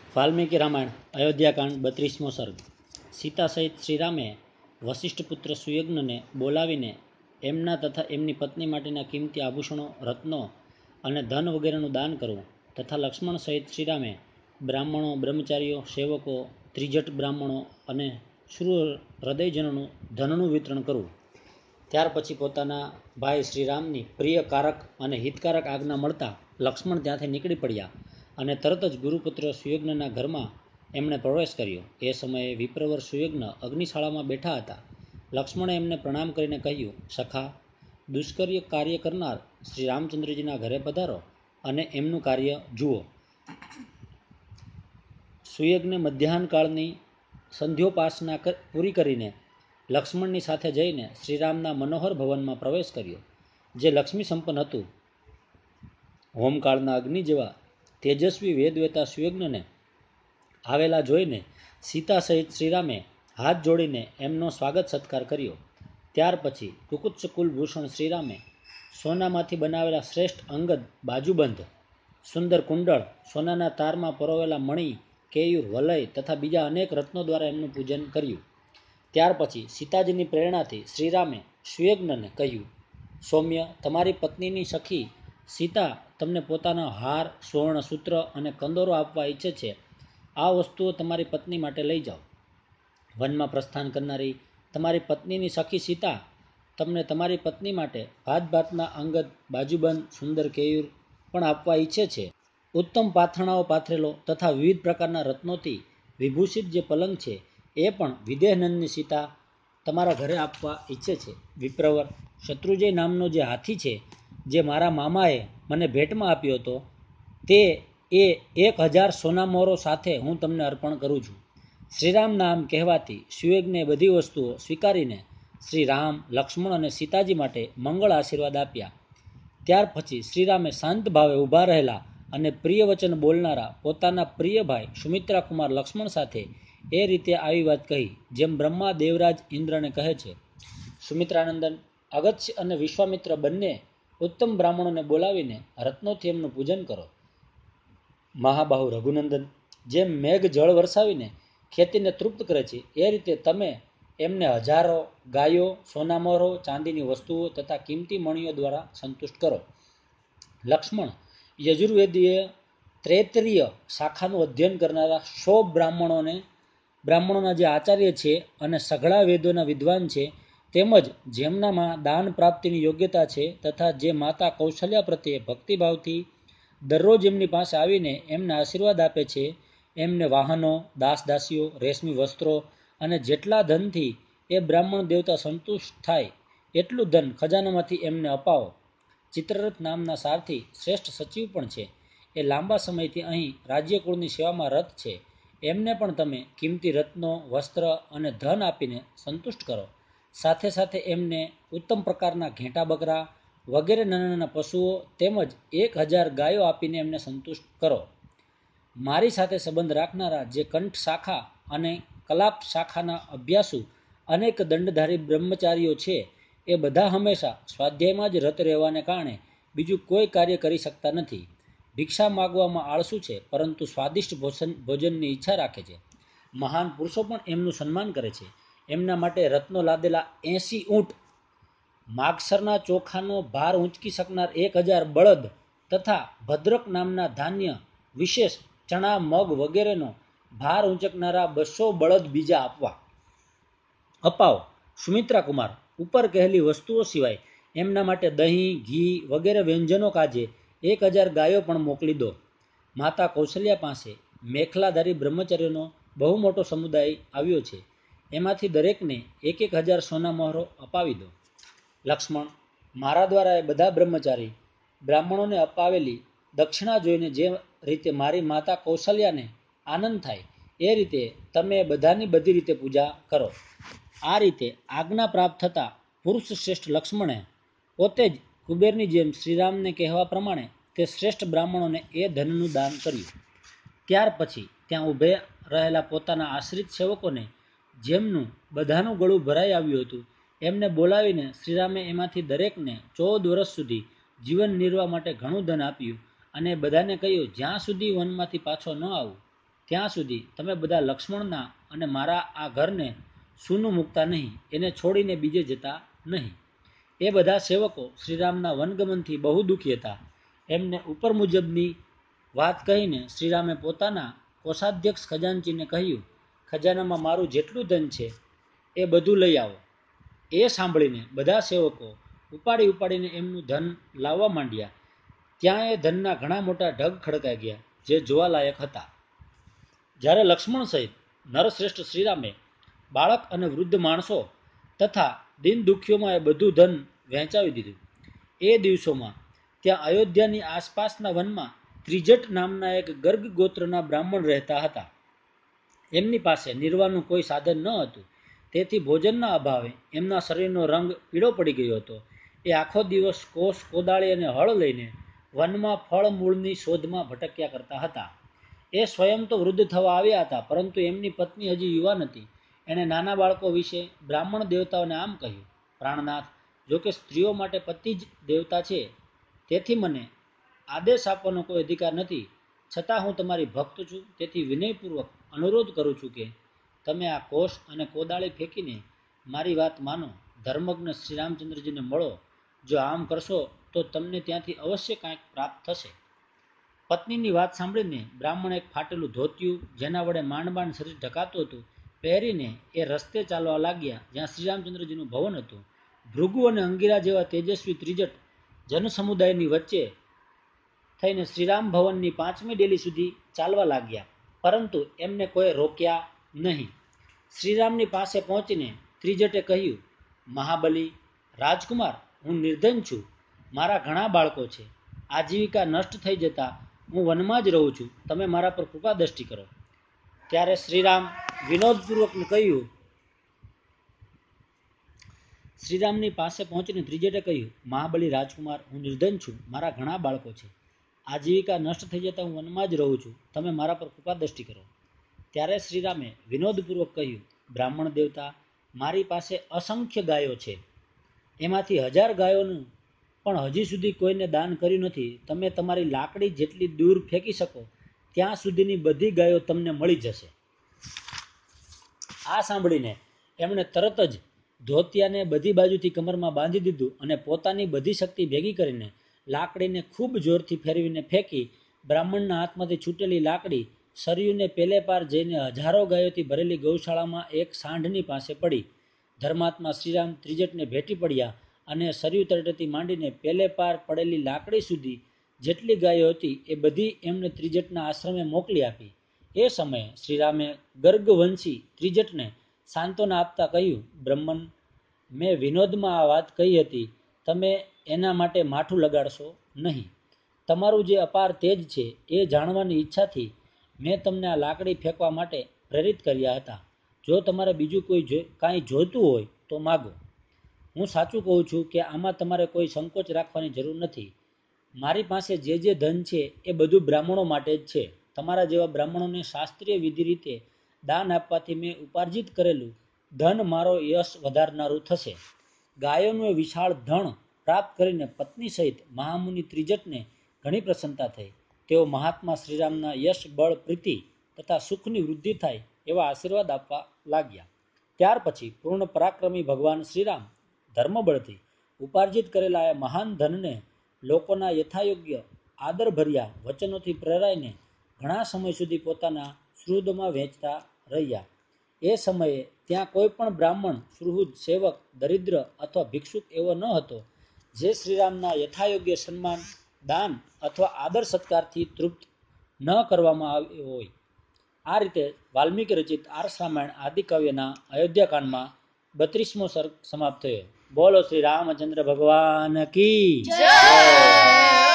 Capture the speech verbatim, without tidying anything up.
વાલ્મીકી રામાયણ અયોધ્યાકાંડ બત્રીસમો સર્ગ. સીતા સહિત શ્રીરામે વશિષ્ઠ પુત્ર સુયજ્ઞને બોલાવીને એમના તથા એમની પત્ની માટેના કિંમતી આભૂષણો, રત્નો અને ધન વગેરેનું દાન કરવું તથા લક્ષ્મણ સહિત શ્રીરામે બ્રાહ્મણો, બ્રહ્મચારીઓ, સેવકો, ત્રિજટ બ્રાહ્મણો અને શ્રુર હૃદયજનોનું ધનનું વિતરણ કરવું. ત્યાર પછી પોતાના ભાઈ શ્રીરામની પ્રિયકારક અને હિતકારક આજ્ઞા મળતા લક્ષ્મણ ત્યાંથી નીકળી પડ્યા અને તરત જ ગુરુપુત્ર સુયજ્ઞના ઘરમાં એમણે પ્રવેશ કર્યો. એ સમયે વિપ્રવર સુયજ્ઞ અગ્નિશાળામાં બેઠા હતા. લક્ષ્મણે એમને પ્રણામ કરીને કહ્યું, સખા, દુષ્કર્ય કાર્ય કરનાર શ્રી રામચંદ્રજીના ઘરે પધારો અને એમનું કાર્ય જુઓ. સુયજ્ઞે મધ્યાહનકાળની સંધ્યોપાસના પૂરી કરીને લક્ષ્મણની સાથે જઈને શ્રીરામના મનોહર ભવનમાં પ્રવેશ કર્યો, જે લક્ષ્મી સંપન્ન હતું. હોમકાળના અગ્નિ જેવા તેજસ્વી વેદવેતા સુયજ્ઞને આવેલા જોઈને સીતા સહિત શ્રીરામે હાથ જોડીને એમનો સ્વાગત સત્કાર કર્યો. ત્યાર પછી કુકુત્સ કુલભૂષણ શ્રીરામે સોનામાંથી બનાવેલા શ્રેષ્ઠ અંગદ, બાજુબંધ, સુંદર કુંડળ, સોનાના તારમાં પરોવેલા મણિ, કેયુર, વલય તથા બીજા અનેક રત્નો દ્વારા એમનું પૂજન કર્યું. ત્યાર પછી સીતાજીની પ્રેરણાથી શ્રીરામે સુયજ્ઞને કહ્યું, સૌમ્ય, તમારી પત્નીની સખી સીતા તમને પોતાનો હાર, સુવર્ણ સૂત્ર અને કંદોરો આપવા ઈચ્છે છે. આ વસ્તુઓ તમારી પત્ની માટે લઈ જાઓ. વનમાં પ્રસ્થાન કરનારી તમારી પત્નીની સખી સીતા તમને તમારી પત્ની માટે ભાત ભાતના અંગદ, બાજુબંધ, સુંદર કેયુર પણ આપવા ઈચ્છે છે. ઉત્તમ પાથરણાઓ પાથરેલો તથા વિવિધ પ્રકારના રત્નોથી વિભૂષિત જે પલંગ છે એ પણ વિદેહનંદની સીતા તમારા ઘરે આપવા ઈચ્છે છે. વિપ્રવર, શત્રુંજય નામનો જે હાથી છે, જે મારા મામાએ મને ભેટમાં આપ્યો હતો, તે એ એક હજાર સોનામોહરો સાથે હું તમને અર્પણ કરું છું. શ્રીરામના આમ કહેવાથી સુયજ્ઞે બધી વસ્તુઓ સ્વીકારીને શ્રી રામ, લક્ષ્મણ અને સીતાજી માટે મંગળ આશીર્વાદ આપ્યા. ત્યાર પછી શ્રીરામે શાંત ભાવે ઊભા રહેલા અને પ્રિય વચન બોલનારા પોતાના પ્રિય ભાઈ સુમિત્રા કુમાર લક્ષ્મણ સાથે એ રીતે આવી વાત કહી, જેમ બ્રહ્મા દેવરાજ ઇન્દ્રને કહે છે. સુમિત્રાનંદન, અગત્ય અને વિશ્વામિત્ર બંને ઉત્તમ બ્રાહ્મણોને બોલાવીને રત્નોથી એમનું પૂજન કરો. મહાબાહુ રઘુનંદન, જેમ મેઘ જળ વરસાવીને ખેતીને તૃપ્ત કરે છે, એ રીતે તમે એમને હજારો ગાયો, સોનામોહરો, ચાંદીની વસ્તુઓ તથા કિંમતી મણિઓ દ્વારા સંતુષ્ટ કરો. લક્ષ્મણ, યજુર્વેદીય ત્રેતરીય શાખાનું અધ્યયન કરનારા સો બ્રાહ્મણોને બ્રાહ્મણોના જે આચાર્ય છે અને સઘળા વેદોના વિદ્વાન છે, તેમજ જેમનામાં દાન પ્રાપ્તિની યોગ્યતા છે તથા જે માતા કૌશલ્યા પ્રત્યે ભક્તિભાવથી દરરોજ એમની પાસે આવીને એમને આશીર્વાદ આપે છે, એમને વાહનો, દાસ દાસીઓ, રેશમી વસ્ત્રો અને જેટલા ધનથી એ બ્રાહ્મણ દેવતા સંતુષ્ટ થાય એટલું ધન ખજાનામાંથી એમને અપાવો. ચિત્રરથ નામના સારથી શ્રેષ્ઠ સચિવ પણ છે. એ લાંબા સમયથી અહીં રાજ્યકુળની સેવામાં રત છે. એમને પણ તમે કિંમતી રત્નો, વસ્ત્ર અને ધન આપીને સંતુષ્ટ કરો. સાથે સાથે એમને ઉત્તમ પ્રકારના ઘેંટા બકરા વગેરે નાના નાના પશુઓ તેમજ એક હજાર ગાયો આપીને એમને સંતુષ્ટ કરો. મારી સાથે સંબંધ રાખનારા જે કંઠ શાખા અને કલાપ શાખાના અભ્યાસુ અનેક દંડધારી બ્રહ્મચારીઓ છે, એ બધા હંમેશા સ્વાધ્યાયમાં જ રત રહેવાને કારણે બીજું કોઈ કાર્ય કરી શકતા નથી. ભિક્ષા માગવામાં આળસુ છે, પરંતુ સ્વાદિષ્ટ ભોજન ભોજનની ઈચ્છા રાખે છે. મહાન પુરુષો પણ એમનું સન્માન કરે છે. એમના માટે રત્નો લાદેલા એંસી ઊંટ, માગસરના ચોખાનો ભાર ઊંચકી શકનાર એક હજાર બળદ તથા ભદ્રક નામના ધાન્ય વિશેષ ચણા, મગ વગેરેનો ભાર ઊંચકનારા બસો બળદ બીજા આપવા અપાવો. સુમિત્રા કુમાર, ઉપર કહેલી વસ્તુઓ સિવાય એમના માટે દહીં, ઘી વગેરે વ્યંજનો કાજે એક હજાર ગાયો પણ મોકલી દો. માતા કૌશલ્યા પાસે મેખલાધારી બ્રહ્મચર્યનો બહુ મોટો સમુદાય આવ્યો છે. એમાંથી દરેકને એક એક હજાર સોના મોહરો અપાવી દો. લક્ષ્મણ, મારા દ્વારા એ બધા બ્રહ્મચારી બ્રાહ્મણોને અપાવેલી દક્ષિણા જોઈને જે રીતે મારી માતા કૌશલ્યાને આનંદ થાય, એ રીતે તમે બધાની બધી રીતે પૂજા કરો. આ રીતે આજ્ઞા પ્રાપ્ત થતાં પુરુષ શ્રેષ્ઠ લક્ષ્મણે પોતે જ કુબેરની જેમ શ્રીરામને કહેવા પ્રમાણે તે શ્રેષ્ઠ બ્રાહ્મણોને એ ધનનું દાન કર્યું. ત્યાર પછી ત્યાં ઊભે રહેલા પોતાના આશ્રિત સેવકોને, જેમનું બધાનું ગળું ભરાઈ આવ્યું હતું, એમને બોલાવીને શ્રીરામે એમાંથી દરેકને ચૌદ વર્ષ સુધી જીવન નિર્વાહ માટે ઘણું ધન આપ્યું અને બધાને કહ્યું, જ્યાં સુધી વનમાંથી પાછો ન આવું ત્યાં સુધી તમે બધા લક્ષ્મણના અને મારા આ ઘરને સૂનું મૂકતા નહીં, એને છોડીને બીજે જતા નહીં. એ બધા સેવકો શ્રીરામના વનગમનથી બહુ દુઃખી હતા. એમને ઉપર મુજબની વાત કહીને શ્રીરામે પોતાના કોષાધ્યક્ષ ખજાનચીને કહ્યું, ખજાનામાં મારું જેટલું ધન છે એ બધું લઈ આવો. એ સાંભળીને બધા સેવકો ઉપાડી ઉપાડીને એમનું ધન લાવવા માંડ્યા. ત્યાં એ ધનના ઘણા મોટા ઢગ ખડકાઈ ગયા, જે જોવાલાયક હતા. જ્યારે લક્ષ્મણ સહિત નરશ્રેષ્ઠ શ્રીરામે બાળક અને વૃદ્ધ માણસો તથા દિન દુઃખીઓમાં એ બધું ધન વહેંચાવી દીધું. એ દિવસોમાં ત્યાં અયોધ્યાની આસપાસના વનમાં ત્રિજટ નામના એક ગર્ગ ગોત્રના બ્રાહ્મણ રહેતા હતા. એમની પાસે નિર્વાહનું કોઈ સાધન ન હતું. તેથી ભોજનના અભાવે એમના શરીરનો રંગ પીળો પડી ગયો હતો. એ આખો દિવસ કોસ, કોદાળી અને હળ લઈને વનમાં ફળ મૂળની શોધમાં ભટક્યા કરતા હતા. એ સ્વયં તો વૃદ્ધ થવા આવ્યા હતા, પરંતુ એમની પત્ની હજી યુવાન હતી. એણે નાના બાળકો વિશે બ્રાહ્મણ દેવતાઓને આમ કહ્યું, પ્રાણનાથ, જો કે સ્ત્રીઓ માટે પતિ જ દેવતા છે, તેથી મને આદેશ આપવાનો કોઈ અધિકાર નથી. છતાં હું તમારી ભક્ત છું, તેથી વિનયપૂર્વક અનુરોધ કરું છું કે તમે આ કોષ અને કોદાળી ફેંકીને મારી વાત માનો, ધર્મજ્ઞ શ્રીરામચંદ્રજીને મળો. જો આમ કરશો તો તમને ત્યાંથી અવશ્ય કાંઈક પ્રાપ્ત થશે. પત્નીની વાત સાંભળીને બ્રાહ્મણ એક ફાટેલું ધોતિયું, જેના વડે માંડ માંડ શરીર ઢકાતું હતું, પહેરીને એ રસ્તે ચાલવા લાગ્યા જ્યાં શ્રીરામચંદ્રજીનું ભવન હતું. ભૃગુ અને અંગીરા જેવા તેજસ્વી ત્રિજટ જનસમુદાયની વચ્ચે થઈને શ્રીરામ ભવનની પાંચમી ડેલી સુધી ચાલવા લાગ્યા, પરંતુ એમને કોઈ રોક્યા નહીં. શ્રીરામની પાસે પહોંચીને ત્રિજટે કહ્યું, મહાબલી રાજકુમાર, હું નિર્ધન છું, મારા ઘણા બાળકો છે. આજીવિકા નષ્ટ થઈ જતા હું વનમાં જ રહું છું. તમે મારા પર કૃપા દ્રષ્ટિ કરો. ત્યારે શ્રીરામ વિનોદપૂર્વક કહ્યું શ્રીરામની પાસે પહોંચીને ત્રિજટે કહ્યું, મહાબલી રાજકુમાર, હું નિર્ધન છું, મારા ઘણા બાળકો છે. આજીવિકા નષ્ટ થઈ જતા હું વનમાં જ રહું છું. તમે મારા પર કૃપા દ્રષ્ટિ કરો. ત્યારે શ્રીરામે વિનોદપૂર્વક કહ્યું, બ્રાહ્મણ દેવતા, મારી પાસે અસંખ્ય ગાયો છે. એમાંથી હજાર ગાયોનું પણ હજી સુધી કોઈને દાન કર્યું નથી. તમે તમારી લાકડી જેટલી દૂર ફેંકી શકો ત્યાં સુધીની બધી ગાયો તમને મળી જશે. આ સાંભળીને એમણે તરત જ ધોતિયાને બધી બાજુથી કમરમાં બાંધી દીધું અને પોતાની બધી શક્તિ ભેગી કરીને લાકડીને ખૂબ જોરથી ફેરવીને ફેંકી બ્રાહ્મણના હાથમાંથી છૂટેલી લાકડી સરયુને પેલે પાર જઈને હજારો ગાયોથી ભરેલી ગૌશાળામાં એક સાંઢની પાસે પડી. ધર્માત્મા શ્રીરામ ત્રિજટને ભેટી પડ્યા અને સરયુ તટેથી માંડીને પેલે પાર પડેલી લાકડી સુધી જેટલી ગાયો હતી એ બધી એમને ત્રિજટના આશ્રમે મોકલી આપી. એ સમયે શ્રીરામે ગર્ગવંશી ત્રિજટને સાંત્વના આપતા કહ્યું, બ્રહ્મન, મેં વિનોદમાં આ વાત કહી હતી, તમે એના માટે માઠું લગાડશો નહીં. તમારું જે અપાર તેજ છે એ જાણવાની ઈચ્છાથી મેં તમને આ લાકડી ફેંકવા માટે પ્રેરિત કર્યા હતા. જો તમારે બીજું કોઈ જો કાંઈ જોઈતું હોય તો માગો. હું સાચું કહું છું કે આમાં તમારે કોઈ સંકોચ રાખવાની જરૂર નથી. મારી પાસે જે જે ધન છે એ બધું બ્રાહ્મણો માટે જ છે. તમારા જેવા બ્રાહ્મણોને શાસ્ત્રીય વિધિ રીતે દાન આપવાથી મેં ઉપાર્જિત કરેલું ધન મારો યશ વધારનારું થશે. ગાયોનું એ વિશાળ ધન પ્રાપ્ત કરીને પત્ની સહિત મહામુનિ ત્રિજટને ઘણી પ્રસન્નતા થઈ. તેઓ મહાત્મા શ્રીરામના યશ, બળ, પ્રીતિ તથા સુખની વૃદ્ધિ થાય એવા આશીર્વાદ આપવા લાગ્યા. ત્યાર પછી પૂર્ણ પરાક્રમી ભગવાન શ્રીરામ ધર્મબળથી ઉપાર્જિત કરેલા એ મહાન ધનને લોકોના યથાયોગ્ય આદરભર્યા વચનોથી પ્રેરાઈને ઘણા સમય સુધી પોતાના સુહૃદોમાં વહેંચતા રહ્યા. એ સમયે ત્યાં કોઈ પણ બ્રાહ્મણ, સુહૃદ, સેવક, દરિદ્ર અથવા ભિક્ષુક એવો ન હતો જે શ્રીરામના યથાયોગ્ય સન્માન, દાન અથવા આદર સત્કારથી તૃપ્ત ન કરવામાં આવ્યો હોય. આ રીતે વાલ્મીકી રચિત આર્ષ રામાયણ આદિકાવ્યના અયોધ્યાકાંડમાં બત્રીસમો સર્ગ સમાપ્ત થયો. બોલો શ્રી રામચંદ્ર ભગવાન કી જય.